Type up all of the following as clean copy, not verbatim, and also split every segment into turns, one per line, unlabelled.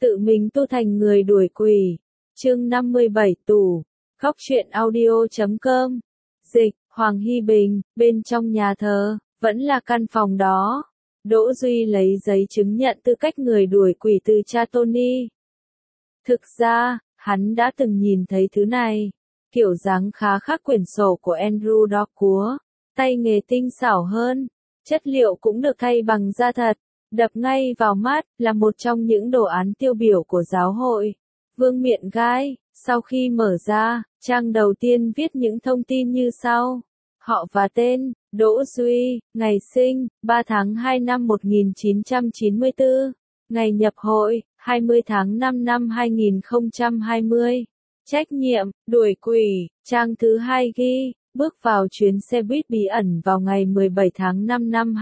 Tự mình tu thành người đuổi quỷ. Chương 57 tủ. Góc truyện audio.com. Dịch, Hoàng Hy Bình, bên trong nhà thờ, vẫn là căn phòng đó. Đỗ Duy lấy giấy chứng nhận tư cách người đuổi quỷ từ cha Tony. Thực ra, hắn đã từng nhìn thấy thứ này. Kiểu dáng khá khác quyển sổ của Andrew Dockworth, tay nghề tinh xảo hơn, chất liệu cũng được thay bằng da thật, đập ngay vào mắt, là một trong những đồ án tiêu biểu của giáo hội. Vương miện gai, sau khi mở ra, trang đầu tiên viết những thông tin như sau. Họ và tên, Đỗ Duy, ngày sinh, 3 tháng 2 năm 1994, ngày nhập hội, 20 tháng 5 năm 2020. Trách nhiệm, đuổi quỷ, trang thứ 2 ghi, bước vào chuyến xe buýt bí ẩn vào ngày 17 tháng 5 năm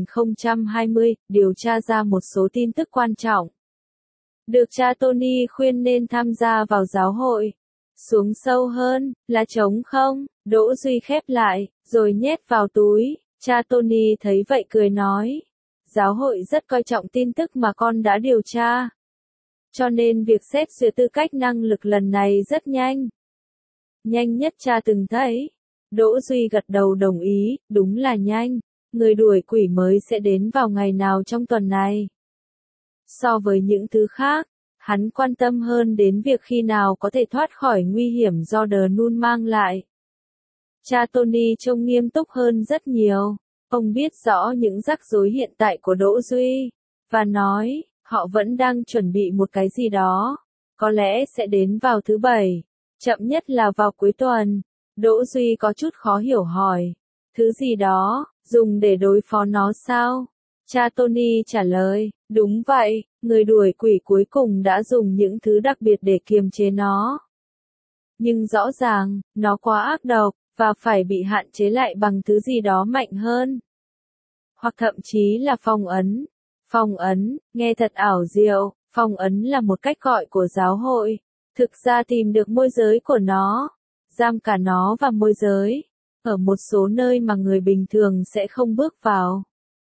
2020, điều tra ra một số tin tức quan trọng. Được cha Tony khuyên nên tham gia vào giáo hội. Xuống sâu hơn, là trống không, Đỗ Duy khép lại, rồi nhét vào túi, cha Tony thấy vậy cười nói. Giáo hội rất coi trọng tin tức mà con đã điều tra. Cho nên việc xét duyệt tư cách năng lực lần này rất nhanh. Nhanh nhất cha từng thấy. Đỗ Duy gật đầu đồng ý, đúng là nhanh. Người đuổi quỷ mới sẽ đến vào ngày nào trong tuần này. So với những thứ khác, hắn quan tâm hơn đến việc khi nào có thể thoát khỏi nguy hiểm do The Nun mang lại. Cha Tony trông nghiêm túc hơn rất nhiều. Ông biết rõ những rắc rối hiện tại của Đỗ Duy, và nói, họ vẫn đang chuẩn bị một cái gì đó. Có lẽ sẽ đến vào thứ Bảy, chậm nhất là vào cuối tuần. Đỗ Duy có chút khó hiểu hỏi. Thứ gì đó, dùng để đối phó nó sao? Cha Tony trả lời, đúng vậy, người đuổi quỷ cuối cùng đã dùng những thứ đặc biệt để kiềm chế nó. Nhưng rõ ràng, nó quá ác độc, và phải bị hạn chế lại bằng thứ gì đó mạnh hơn. Hoặc thậm chí là phong ấn. Phong ấn, nghe thật ảo diệu, phong ấn là một cách gọi của giáo hội. Thực ra tìm được môi giới của nó, giam cả nó và môi giới, ở một số nơi mà người bình thường sẽ không bước vào.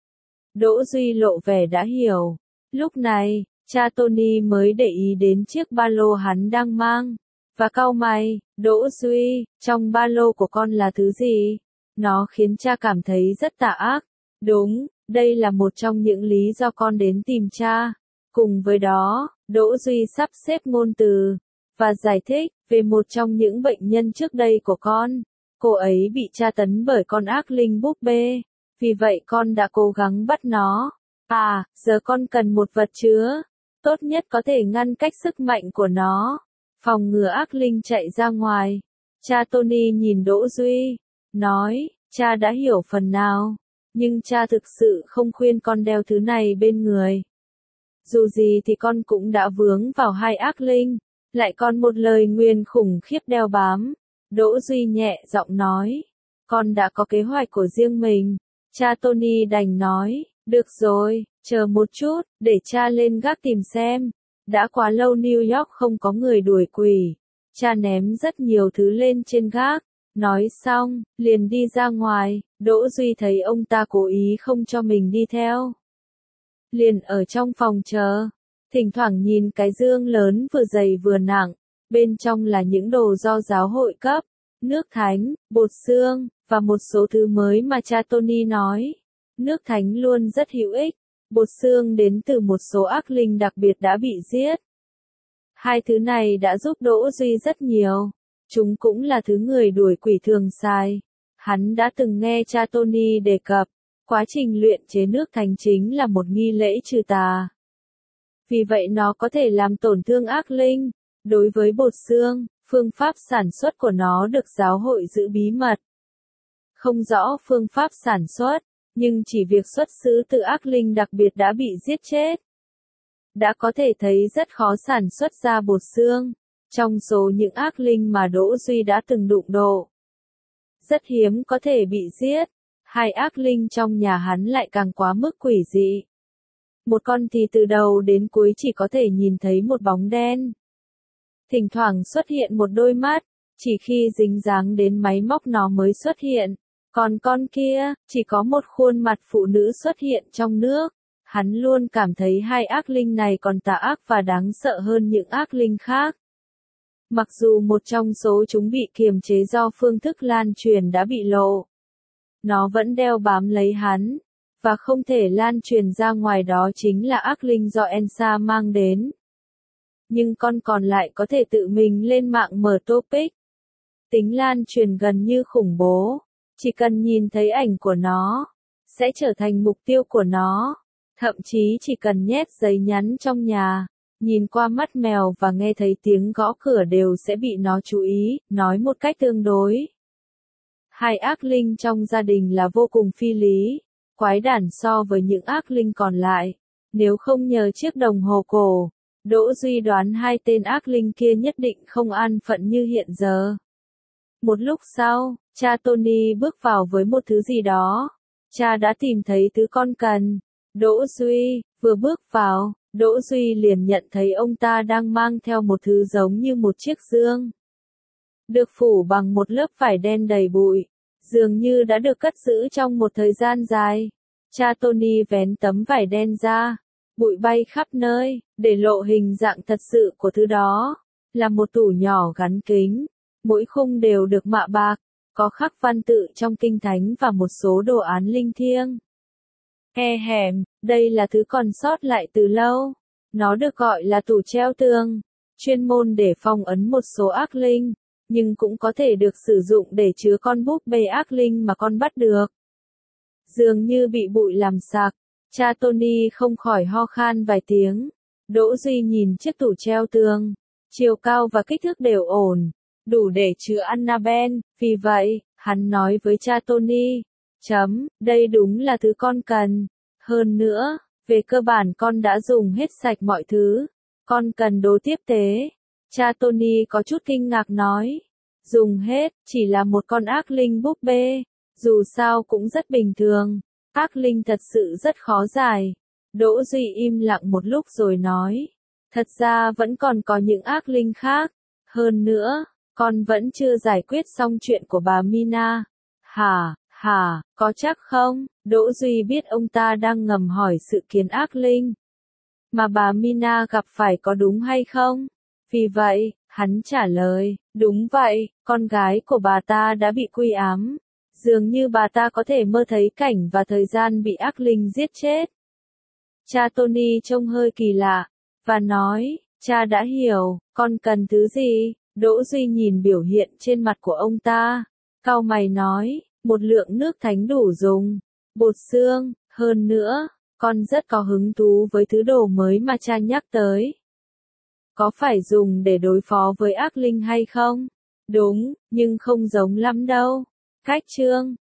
Đỗ Duy lộ vẻ đã hiểu. Lúc này, cha Tony mới để ý đến chiếc ba lô hắn đang mang, và cau mày, Đỗ Duy, trong ba lô của con là thứ gì? Nó khiến cha cảm thấy rất tà ác. Đúng, đây là một trong những lý do con đến tìm cha. Cùng với đó, Đỗ Duy sắp xếp ngôn từ, và giải thích, về một trong những bệnh nhân trước đây của con. Cô ấy bị tra tấn bởi con ác linh búp bê. Vì vậy con đã cố gắng bắt nó. À, giờ con cần một vật chứa. Tốt nhất có thể ngăn cách sức mạnh của nó. Phòng ngừa ác linh chạy ra ngoài. Cha Tony nhìn Đỗ Duy. Nói, cha đã hiểu phần nào. Nhưng cha thực sự không khuyên con đeo thứ này bên người. Dù gì thì con cũng đã vướng vào hai ác linh. Lại còn một lời nguyền khủng khiếp đeo bám. Đỗ Duy nhẹ giọng nói. Con đã có kế hoạch của riêng mình. Cha Tony đành nói. Được rồi, chờ một chút, để cha lên gác tìm xem. Đã quá lâu New York không có người đuổi quỷ. Cha ném rất nhiều thứ lên trên gác. Nói xong, liền đi ra ngoài. Đỗ Duy thấy ông ta cố ý không cho mình đi theo. Liền ở trong phòng chờ. Thỉnh thoảng nhìn cái dương lớn vừa dày vừa nặng. Bên trong là những đồ do giáo hội cấp. Nước thánh, bột xương, và một số thứ mới mà cha Tony nói. Nước thánh luôn rất hữu ích. Bột xương đến từ một số ác linh đặc biệt đã bị giết. Hai thứ này đã giúp Đỗ Duy rất nhiều. Chúng cũng là thứ người đuổi quỷ thường xài. Hắn đã từng nghe cha Tony đề cập. Quá trình luyện chế nước thánh chính là một nghi lễ trừ tà. Vì vậy nó có thể làm tổn thương ác linh. Đối với bột xương, phương pháp sản xuất của nó được giáo hội giữ bí mật. Không rõ phương pháp sản xuất, nhưng chỉ việc xuất xứ từ ác linh đặc biệt đã bị giết chết. Đã có thể thấy rất khó sản xuất ra bột xương, trong số những ác linh mà Đỗ Duy đã từng đụng độ. Rất hiếm có thể bị giết, hai ác linh trong nhà hắn lại càng quá mức quỷ dị. Một con thì từ đầu đến cuối chỉ có thể nhìn thấy một bóng đen. Thỉnh thoảng xuất hiện một đôi mắt, chỉ khi dính dáng đến máy móc nó mới xuất hiện. Còn con kia, chỉ có một khuôn mặt phụ nữ xuất hiện trong nước. Hắn luôn cảm thấy hai ác linh này còn tà ác và đáng sợ hơn những ác linh khác. Mặc dù một trong số chúng bị kiềm chế do phương thức lan truyền đã bị lộ, nó vẫn đeo bám lấy hắn, và không thể lan truyền ra ngoài, đó chính là ác linh do Ensa mang đến. Nhưng con còn lại có thể tự mình lên mạng mở topic. Tính lan truyền gần như khủng bố, chỉ cần nhìn thấy ảnh của nó, sẽ trở thành mục tiêu của nó. Thậm chí chỉ cần nhét giấy nhắn trong nhà, nhìn qua mắt mèo và nghe thấy tiếng gõ cửa đều sẽ bị nó chú ý, nói một cách tương đối. Hai ác linh trong gia đình là vô cùng phi lý, quái đản so với những ác linh còn lại. Nếu không nhờ chiếc đồng hồ cổ, Đỗ Duy đoán hai tên ác linh kia nhất định không an phận như hiện giờ. Một lúc sau, cha Tony bước vào với một thứ gì đó. Cha đã tìm thấy thứ con cần. Đỗ Duy, vừa bước vào, Đỗ Duy liền nhận thấy ông ta đang mang theo một thứ giống như một chiếc dương. Được phủ bằng một lớp vải đen đầy bụi, dường như đã được cất giữ trong một thời gian dài. Cha Tony vén tấm vải đen ra, bụi bay khắp nơi, để lộ hình dạng thật sự của thứ đó. Là một tủ nhỏ gắn kính, mỗi khung đều được mạ bạc, có khắc văn tự trong kinh thánh và một số đồ án linh thiêng. Đây là thứ còn sót lại từ lâu. Nó được gọi là tủ treo tường, chuyên môn để phong ấn một số ác linh, nhưng cũng có thể được sử dụng để chứa con búp bê ác linh mà con bắt được. Dường như bị bụi làm sặc, cha Tony không khỏi ho khan vài tiếng. Đỗ Duy nhìn chiếc tủ treo tường, chiều cao và kích thước đều ổn, đủ để chứa Annabelle, vì vậy, hắn nói với cha Tony, đây đúng là thứ con cần. Hơn nữa, về cơ bản con đã dùng hết sạch mọi thứ. Con cần đồ tiếp tế. Cha Tony có chút kinh ngạc nói. Dùng hết, chỉ là một con ác linh búp bê. Dù sao cũng rất bình thường. Ác linh thật sự rất khó giải. Đỗ Duy im lặng một lúc rồi nói. Thật ra vẫn còn có những ác linh khác. Hơn nữa, con vẫn chưa giải quyết xong chuyện của bà Mina. Hả, có chắc không? Đỗ Duy biết ông ta đang ngầm hỏi sự kiến ác linh mà bà Mina gặp phải có đúng hay không. Vì vậy, hắn trả lời, đúng vậy, con gái của bà ta đã bị quy ám. Dường như bà ta có thể mơ thấy cảnh và thời gian bị ác linh giết chết. Cha Tony trông hơi kỳ lạ, và nói, cha đã hiểu, con cần thứ gì? Đỗ Duy nhìn biểu hiện trên mặt của ông ta, cau mày nói, một lượng nước thánh đủ dùng, bột xương, hơn nữa, con rất có hứng thú với thứ đồ mới mà cha nhắc tới. Có phải dùng để đối phó với ác linh hay không? Đúng, nhưng không giống lắm đâu. Cách chương